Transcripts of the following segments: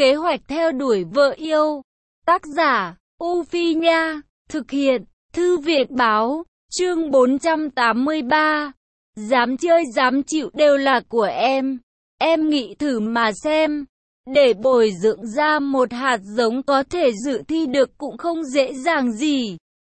Kế hoạch theo đuổi vợ yêu. Tác giả, U Phi Nha. Thực hiện, Thư viện Báo. Chương 483. Dám chơi dám chịu đều là của em. Em nghĩ thử mà xem. Để bồi dưỡng ra một hạt giống có thể dự thi được cũng không dễ dàng gì.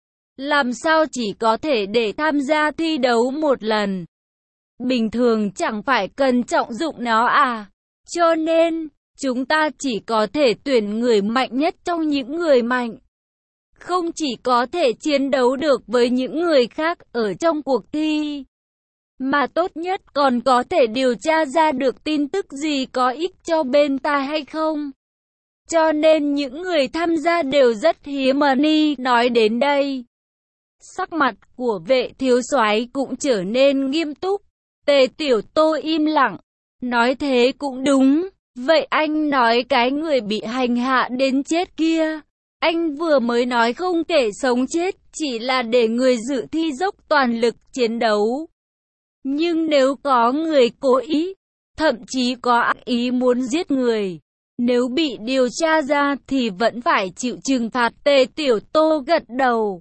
Làm sao chỉ có thể để tham gia thi đấu một lần. Bình thường chẳng phải cần trọng dụng nó à. Cho nên, chúng ta chỉ có thể tuyển người mạnh nhất trong những người mạnh. Không chỉ có thể chiến đấu được với những người khác ở trong cuộc thi, mà tốt nhất còn có thể điều tra ra được tin tức gì có ích cho bên ta hay không. Cho nên những người tham gia đều rất hiếm. Ni nói đến đây, sắc mặt của Vệ thiếu soái cũng trở nên nghiêm túc. Tề Tiểu Tô im lặng, nói thế cũng đúng. Vậy anh nói cái người bị hành hạ đến chết kia, anh vừa mới nói không kể sống chết, chỉ là để người dự thi dốc toàn lực chiến đấu. Nhưng nếu có người cố ý, thậm chí có ác ý muốn giết người, nếu bị điều tra ra thì vẫn phải chịu trừng phạt. Tề Tiểu Tô gật đầu.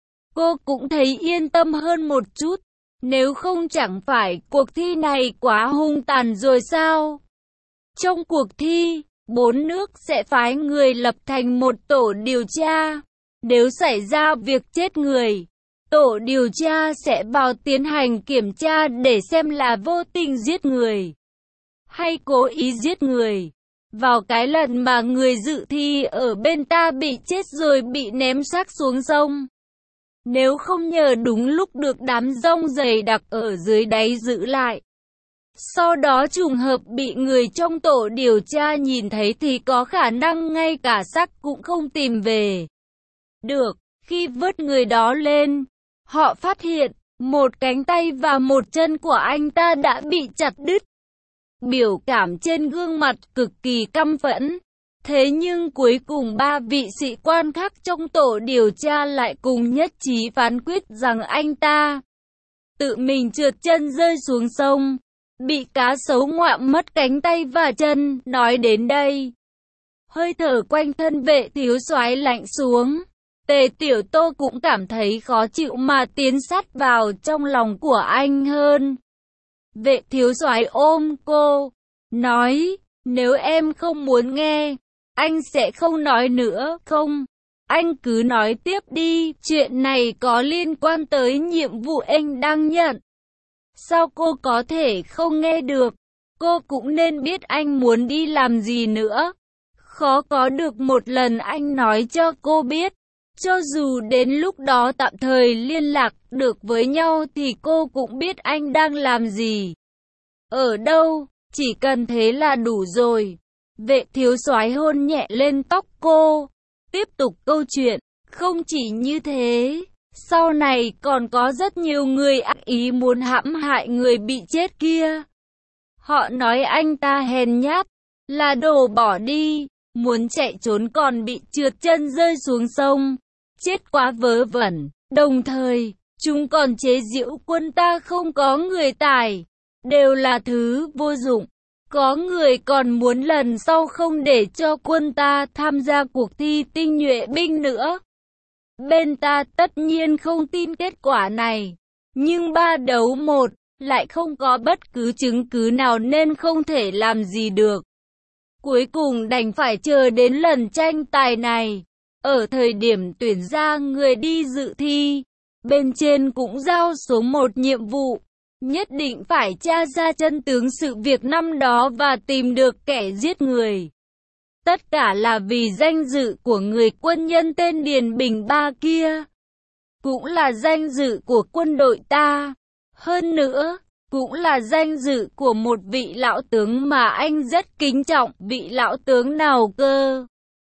Cô cũng thấy yên tâm hơn một chút. Nếu không chẳng phải cuộc thi này quá hung tàn rồi sao? Trong cuộc thi, 4 nước sẽ phái người lập thành một tổ điều tra. Nếu xảy ra việc chết người, tổ điều tra sẽ vào tiến hành kiểm tra để xem là vô tình giết người hay cố ý giết người. Vào cái lần mà người dự thi ở bên ta bị chết rồi bị ném xác xuống sông, nếu không nhờ đúng lúc được đám rong dày đặc ở dưới đáy giữ lại, sau đó trùng hợp bị người trong tổ điều tra nhìn thấy thì có khả năng ngay cả xác cũng không tìm về được. Khi vớt người đó lên, họ phát hiện một cánh tay và một chân của anh ta đã bị chặt đứt. Biểu cảm trên gương mặt cực kỳ căm phẫn. Thế nhưng cuối cùng 3 vị sĩ quan khác trong tổ điều tra lại cùng nhất trí phán quyết rằng anh ta tự mình trượt chân rơi xuống sông, bị cá sấu ngoạm mất cánh tay và chân. Nói đến đây, hơi thở quanh thân Vệ thiếu soái lạnh xuống. Tề Tiểu Tô cũng cảm thấy khó chịu mà tiến sát vào trong lòng của anh hơn. Vệ thiếu soái ôm cô, nói, nếu em không muốn nghe, anh sẽ không nói nữa. Không, anh cứ nói tiếp đi, chuyện này có liên quan tới nhiệm vụ anh đang nhận. Sao cô có thể không nghe được? Cô cũng nên biết anh muốn đi làm gì nữa. Khó có được một lần anh nói cho cô biết. Cho dù đến lúc đó tạm thời liên lạc được với nhau thì cô cũng biết anh đang làm gì, ở đâu, chỉ cần thế là đủ rồi. Vệ thiếu soái hôn nhẹ lên tóc cô, tiếp tục câu chuyện. Không chỉ như thế, sau này còn có rất nhiều người ác ý muốn hãm hại người bị chết kia. Họ nói anh ta hèn nhát, là đồ bỏ đi, muốn chạy trốn còn bị trượt chân rơi xuống sông, chết quá vớ vẩn. Đồng thời, chúng còn chế giễu quân ta không có người tài, đều là thứ vô dụng. Có người còn muốn lần sau không để cho quân ta tham gia cuộc thi tinh nhuệ binh nữa. Bên ta tất nhiên không tin kết quả này, nhưng 3 đấu 1 lại không có bất cứ chứng cứ nào nên không thể làm gì được. Cuối cùng đành phải chờ đến lần tranh tài này. Ở thời điểm tuyển ra người đi dự thi, bên trên cũng giao xuống một nhiệm vụ, nhất định phải tra ra chân tướng sự việc năm đó và tìm được kẻ giết người. Tất cả là vì danh dự của người quân nhân tên Điền Bình Ba kia, cũng là danh dự của quân đội ta. Hơn nữa, cũng là danh dự của một vị lão tướng mà anh rất kính trọng. Vị lão tướng nào cơ?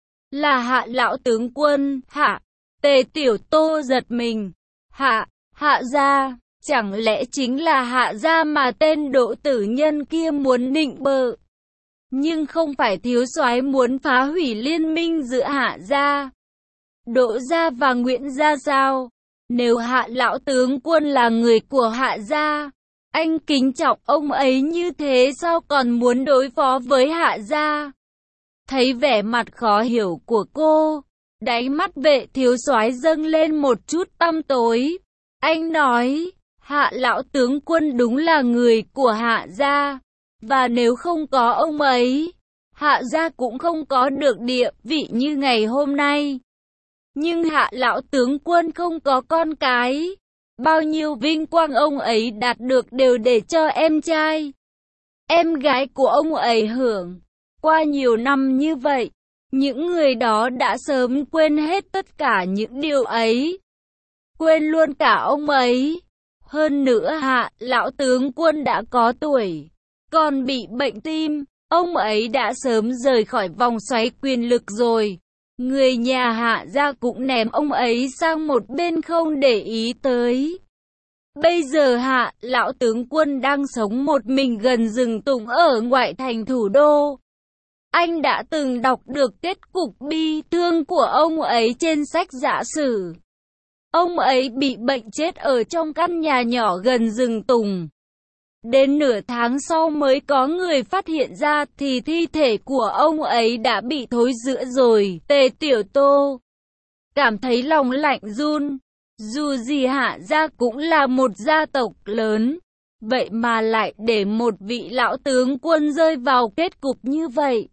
Là Hạ lão tướng quân. Hạ? Tề Tiểu Tô giật mình. Hạ gia? Chẳng lẽ chính là Hạ gia mà tên Đỗ Tử Nhân kia muốn nịnh bợ? Nhưng không phải thiếu soái muốn phá hủy liên minh giữa Hạ gia, Đỗ gia và Nguyễn gia sao? Nếu Hạ lão tướng quân là người của Hạ gia, anh kính trọng ông ấy như thế sao còn muốn đối phó với Hạ gia? Thấy vẻ mặt khó hiểu của cô, đáy mắt Vệ thiếu soái dâng lên một chút tăm tối. Anh nói, Hạ lão tướng quân đúng là người của Hạ gia, và nếu không có ông ấy, Hạ gia cũng không có được địa vị như ngày hôm nay. Nhưng Hạ lão tướng quân không có con cái, bao nhiêu vinh quang ông ấy đạt được đều để cho em trai, em gái của ông ấy hưởng. Qua nhiều năm như vậy, những người đó đã sớm quên hết tất cả những điều ấy, quên luôn cả ông ấy. Hơn nữa Hạ lão tướng quân đã có tuổi, còn bị bệnh tim, ông ấy đã sớm rời khỏi vòng xoáy quyền lực rồi. Người nhà Hạ gia cũng ném ông ấy sang một bên không để ý tới. Bây giờ Hạ lão tướng quân đang sống một mình gần rừng tùng ở ngoại thành thủ đô. Anh đã từng đọc được kết cục bi thương của ông ấy trên sách giả sử. Ông ấy bị bệnh chết ở trong căn nhà nhỏ gần rừng tùng. Đến nửa tháng sau mới có người phát hiện ra thì thi thể của ông ấy đã bị thối rữa rồi. Tề Tiểu Tô cảm thấy lòng lạnh run. Dù gì Hạ gia cũng là một gia tộc lớn, vậy mà lại để một vị lão tướng quân rơi vào kết cục như vậy.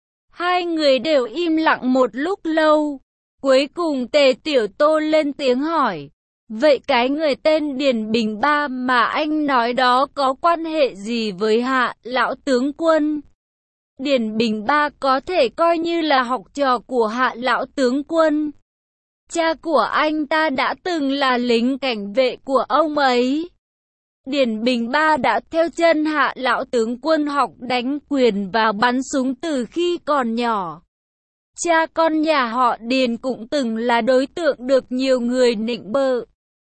Hai người đều im lặng một lúc lâu. Cuối cùng Tề Tiểu Tô lên tiếng hỏi, vậy cái người tên Điền Bình Ba mà anh nói đó có quan hệ gì với Hạ lão tướng quân? Điền Bình Ba có thể coi như là học trò của Hạ lão tướng quân. Cha của anh ta đã từng là lính cảnh vệ của ông ấy. Điền Bình Ba đã theo chân Hạ lão tướng quân học đánh quyền và bắn súng từ khi còn nhỏ. Cha con nhà họ Điền cũng từng là đối tượng được nhiều người nịnh bợ.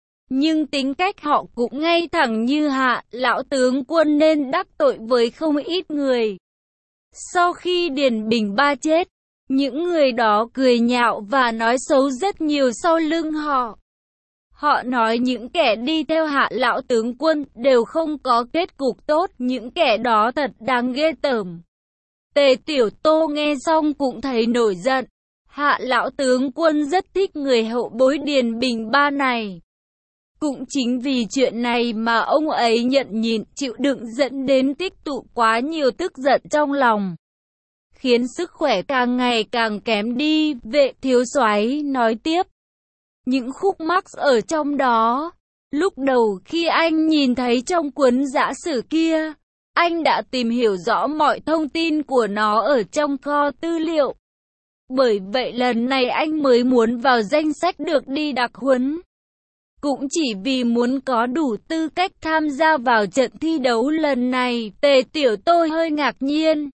Nhưng tính cách họ cũng ngay thẳng như Hạ lão tướng quân nên đắc tội với không ít người. Sau khi Điền Bình Ba chết, những người đó cười nhạo và nói xấu rất nhiều sau lưng họ. Họ nói những kẻ đi theo Hạ lão tướng quân đều không có kết cục tốt, những kẻ đó thật đáng ghê tởm. Tề Tiểu Tô nghe xong cũng thấy nổi giận. Hạ lão tướng quân rất thích người hậu bối Điền Bình Ba này. Cũng chính vì chuyện này mà ông ấy nhận nhịn chịu đựng dẫn đến tích tụ quá nhiều tức giận trong lòng, khiến sức khỏe càng ngày càng kém đi. Vệ thiếu soái nói tiếp, những khúc mắc ở trong đó, lúc đầu khi anh nhìn thấy trong cuốn giả sử kia, anh đã tìm hiểu rõ mọi thông tin của nó ở trong kho tư liệu. Bởi vậy lần này anh mới muốn vào danh sách được đi đặc huấn. Cũng chỉ vì muốn có đủ tư cách tham gia vào trận thi đấu lần này. Tề Tiểu Tô hơi ngạc nhiên.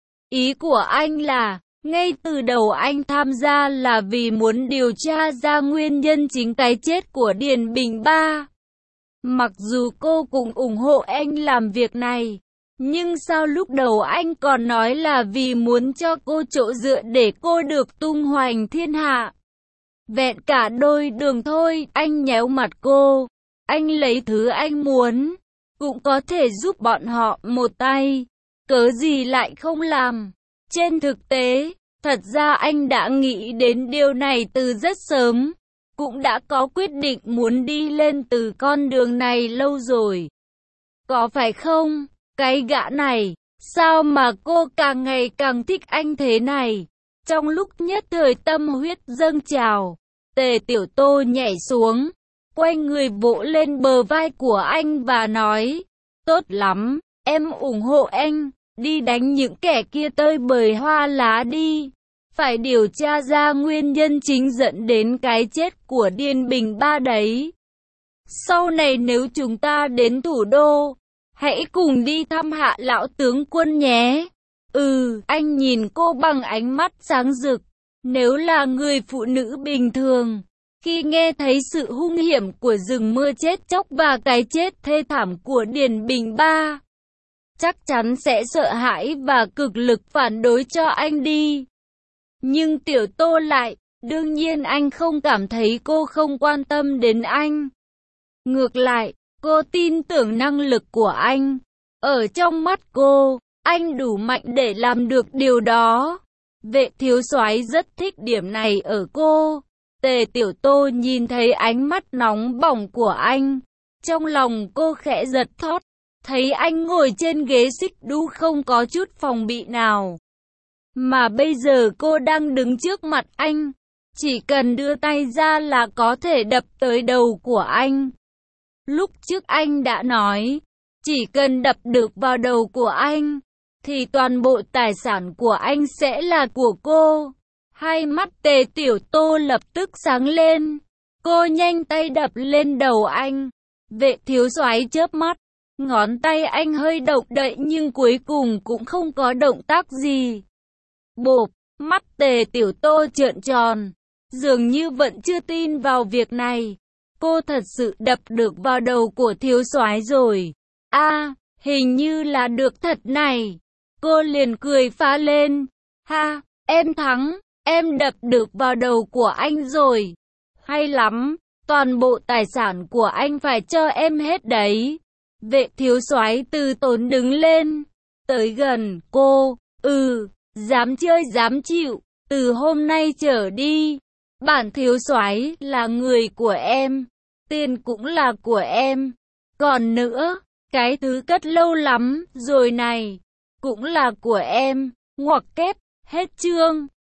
Ý của anh là, ngay từ đầu anh tham gia là vì muốn điều tra ra nguyên nhân chính cái chết của Điền Bình Ba. Mặc dù cô cũng ủng hộ anh làm việc này, nhưng sao lúc đầu anh còn nói là vì muốn cho cô chỗ dựa để cô được tung hoành thiên hạ. Vẹn cả đôi đường thôi, anh nhéo mặt cô. Anh lấy thứ anh muốn, cũng có thể giúp bọn họ một tay. Cớ gì lại không làm? Trên thực tế, thật ra anh đã nghĩ đến điều này từ rất sớm. Cũng đã có quyết định muốn đi lên từ con đường này lâu rồi. Có phải không? Cái gã này, sao mà cô càng ngày càng thích anh thế này? Trong lúc nhất thời tâm huyết dâng trào, Tề Tiểu Tô nhảy xuống, quay người vỗ lên bờ vai của anh và nói, tốt lắm, em ủng hộ anh, đi đánh những kẻ kia tơi bời hoa lá đi. Phải điều tra ra nguyên nhân chính dẫn đến cái chết của Điền Bình Ba đấy. Sau này nếu chúng ta đến thủ đô, hãy cùng đi thăm Hạ lão tướng quân nhé. Anh nhìn cô bằng ánh mắt sáng rực. Nếu là người phụ nữ bình thường, khi nghe thấy sự hung hiểm của rừng mưa chết chóc và cái chết thê thảm của Điền Bình Ba, chắc chắn sẽ sợ hãi và cực lực phản đối cho anh đi. Nhưng Tiểu Tô lại, đương nhiên anh không cảm thấy cô không quan tâm đến anh. Ngược lại, cô tin tưởng năng lực của anh. Ở trong mắt cô, anh đủ mạnh để làm được điều đó. Vệ thiếu soái rất thích điểm này ở cô. Tề Tiểu Tô nhìn thấy ánh mắt nóng bỏng của anh. Trong lòng cô khẽ giật thót. Thấy anh ngồi trên ghế xích đu không có chút phòng bị nào. Mà bây giờ cô đang đứng trước mặt anh. Chỉ cần đưa tay ra là có thể đập tới đầu của anh. Lúc trước anh đã nói, chỉ cần đập được vào đầu của anh, thì toàn bộ tài sản của anh sẽ là của cô. Hai mắt Tề Tiểu Tô lập tức sáng lên. Cô nhanh tay đập lên đầu anh. Vệ thiếu soái chớp mắt. Ngón tay anh hơi động đậy nhưng cuối cùng cũng không có động tác gì. Bộp, mắt Tề Tiểu Tô trợn tròn. Dường như vẫn chưa tin vào việc này. Cô thật sự đập được vào đầu của thiếu soái rồi. Hình như là được thật này. Cô liền cười phá lên. Ha, em thắng, em đập được vào đầu của anh rồi. Hay lắm, toàn bộ tài sản của anh phải cho em hết đấy. Vệ thiếu soái từ tốn đứng lên, tới gần cô. Dám chơi dám chịu, từ hôm nay trở đi, bản thiếu soái là người của em, tiền cũng là của em. Còn nữa, cái thứ cất lâu lắm rồi này, cũng là của em. Ngoặc kép, hết chương.